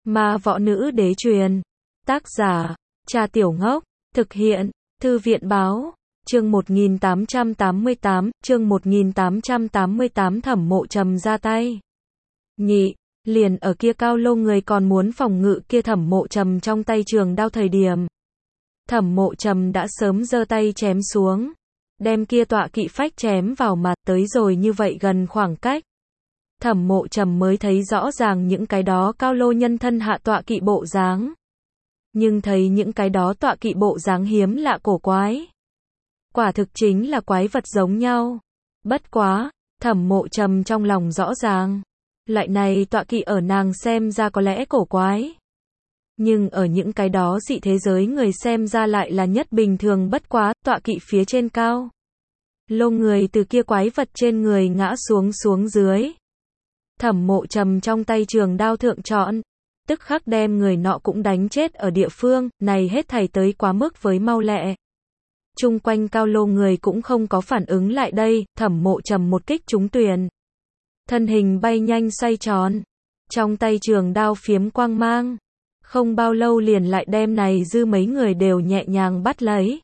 Ma Võ Nữ Đế truyền. Tác giả, Cha Tiểu Ngốc. Thực hiện, Thư viện báo. Chương 1888, Thẩm Mộ Trầm ra tay. Nhị, liền ở kia cao lô người còn muốn phòng ngự kia Thẩm Mộ Trầm trong tay trường đao thời điểm. Thẩm Mộ Trầm đã sớm giơ tay chém xuống, đem kia tọa kỵ phách chém vào mặt, tới rồi như vậy gần khoảng cách. Thẩm Mộ Trầm mới thấy rõ ràng những cái đó cao lô nhân thân hạ tọa kỵ bộ dáng. Nhưng thấy những cái đó tọa kỵ bộ dáng hiếm lạ cổ quái. Quả thực chính là quái vật giống nhau. Bất quá, Thẩm Mộ Trầm trong lòng rõ ràng. Loại này tọa kỵ ở nàng xem ra có lẽ cổ quái. Nhưng ở những cái đó dị thế giới người xem ra lại là nhất bình thường bất quá, tọa kỵ phía trên cao. Lô người từ kia quái vật trên người ngã xuống dưới. Thẩm Mộ Trầm trong tay trường đao thượng trọn, tức khắc đem người nọ cũng đánh chết ở địa phương, này hết thảy tới quá mức với mau lẹ. Chung quanh cao lô người cũng không có phản ứng lại đây, Thẩm Mộ Trầm một kích trúng tuyền. Thân hình bay nhanh xoay tròn, trong tay trường đao phiếm quang mang. Không bao lâu liền lại đem này dư mấy người đều nhẹ nhàng bắt lấy.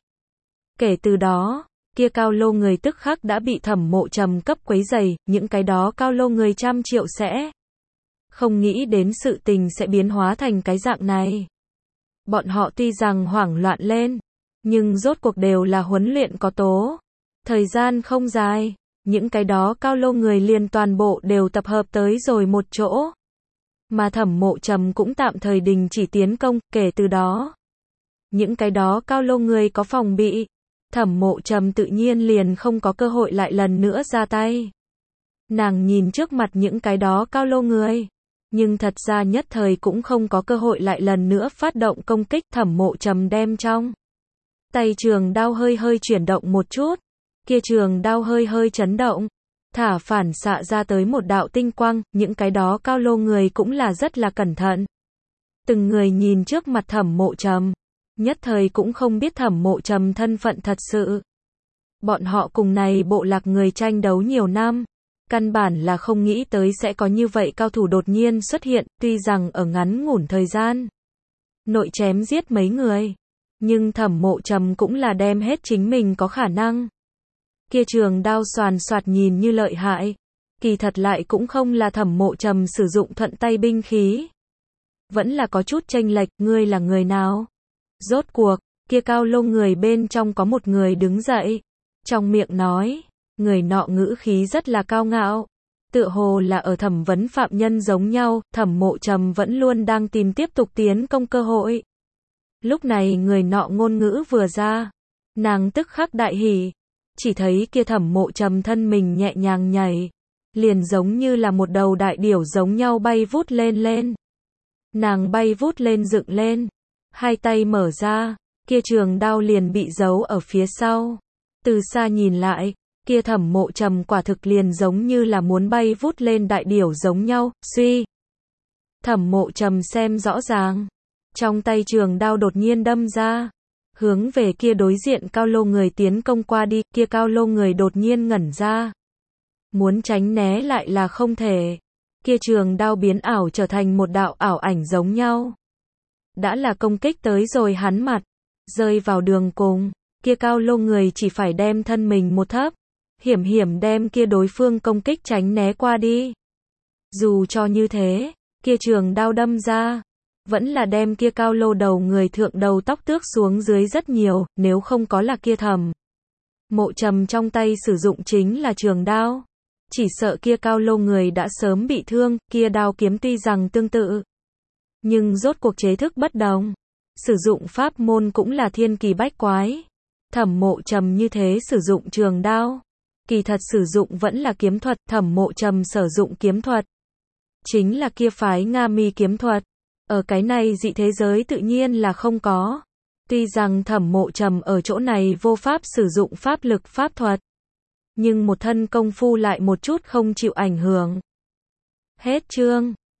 Kể từ đó, kia cao lô người tức khắc đã bị Thẩm Mộ Trầm cấp quấy rầy, những cái đó cao lô người trăm triệu sẽ không nghĩ đến sự tình sẽ biến hóa thành cái dạng này. Bọn họ tuy rằng hoảng loạn lên, nhưng rốt cuộc đều là huấn luyện có tố. Thời gian không dài, những cái đó cao lô người liền toàn bộ đều tập hợp tới rồi một chỗ. Mà Thẩm Mộ Trầm cũng tạm thời đình chỉ tiến công, kể từ đó. Những cái đó cao lô người có phòng bị. Thẩm Mộ Trầm tự nhiên liền không có cơ hội lại lần nữa ra tay. Nàng nhìn trước mặt những cái đó cao lô người. Nhưng thật ra nhất thời cũng không có cơ hội lại lần nữa phát động công kích. Thẩm Mộ Trầm đem trong tay trường đao hơi hơi chuyển động một chút. Kia trường đao hơi hơi chấn động. Thả phản xạ ra tới một đạo tinh quang, những cái đó cao lô người cũng là rất là cẩn thận. Từng người nhìn trước mặt Thẩm Mộ Trầm, nhất thời cũng không biết Thẩm Mộ Trầm thân phận thật sự. Bọn họ cùng này bộ lạc người tranh đấu nhiều năm, căn bản là không nghĩ tới sẽ có như vậy cao thủ đột nhiên xuất hiện, tuy rằng ở ngắn ngủn thời gian nội chém giết mấy người, nhưng Thẩm Mộ Trầm cũng là đem hết chính mình có khả năng. Kia trường đao xoàn xoạt nhìn như lợi hại, kỳ thật lại cũng không là Thẩm Mộ Trầm sử dụng thuận tay binh khí. Vẫn là có chút chênh lệch, ngươi là người nào? Rốt cuộc, kia cao lô người bên trong có một người đứng dậy, trong miệng nói, người nọ ngữ khí rất là cao ngạo, tựa hồ là ở thẩm vấn phạm nhân giống nhau. Thẩm Mộ Trầm vẫn luôn đang tìm tiếp tục tiến công cơ hội. Lúc này người nọ ngôn ngữ vừa ra, nàng tức khắc đại hỉ. Chỉ thấy kia Thẩm Mộ Trầm thân mình nhẹ nhàng nhảy, liền giống như là một đầu đại điểu giống nhau bay vút lên. Nàng bay vút lên dựng lên, hai tay mở ra, kia trường đao liền bị giấu ở phía sau. Từ xa nhìn lại, kia Thẩm Mộ Trầm quả thực liền giống như là muốn bay vút lên đại điểu giống nhau, suy. Thẩm Mộ Trầm xem rõ ràng, trong tay trường đao đột nhiên đâm ra, hướng về kia đối diện cao lô người tiến công qua đi, kia cao lô người đột nhiên ngẩn ra. Muốn tránh né lại là không thể. Kia trường đao biến ảo trở thành một đạo ảo ảnh giống nhau. Đã là công kích tới rồi hắn mặt, rơi vào đường cùng, kia cao lô người chỉ phải đem thân mình một thấp, hiểm đem kia đối phương công kích tránh né qua đi. Dù cho như thế, kia trường đao đâm ra, vẫn là đem kia cao lô đầu người thượng đầu tóc tước xuống dưới rất nhiều, nếu không có là kia Thẩm Mộ Trầm trong tay sử dụng chính là trường đao. Chỉ sợ kia cao lô người đã sớm bị thương, kia đao kiếm tuy rằng tương tự. Nhưng rốt cuộc chế thức bất đồng. Sử dụng pháp môn cũng là thiên kỳ bách quái. Thẩm Mộ Trầm như thế sử dụng trường đao. Kỳ thật sử dụng vẫn là kiếm thuật, Thẩm Mộ Trầm sử dụng kiếm thuật. Chính là kia phái Nga Mi kiếm thuật. Ở cái này dị thế giới tự nhiên là không có. Tuy rằng Thẩm Mộ Trầm ở chỗ này vô pháp sử dụng pháp lực pháp thuật. Nhưng một thân công phu lại một chút không chịu ảnh hưởng. Hết chương.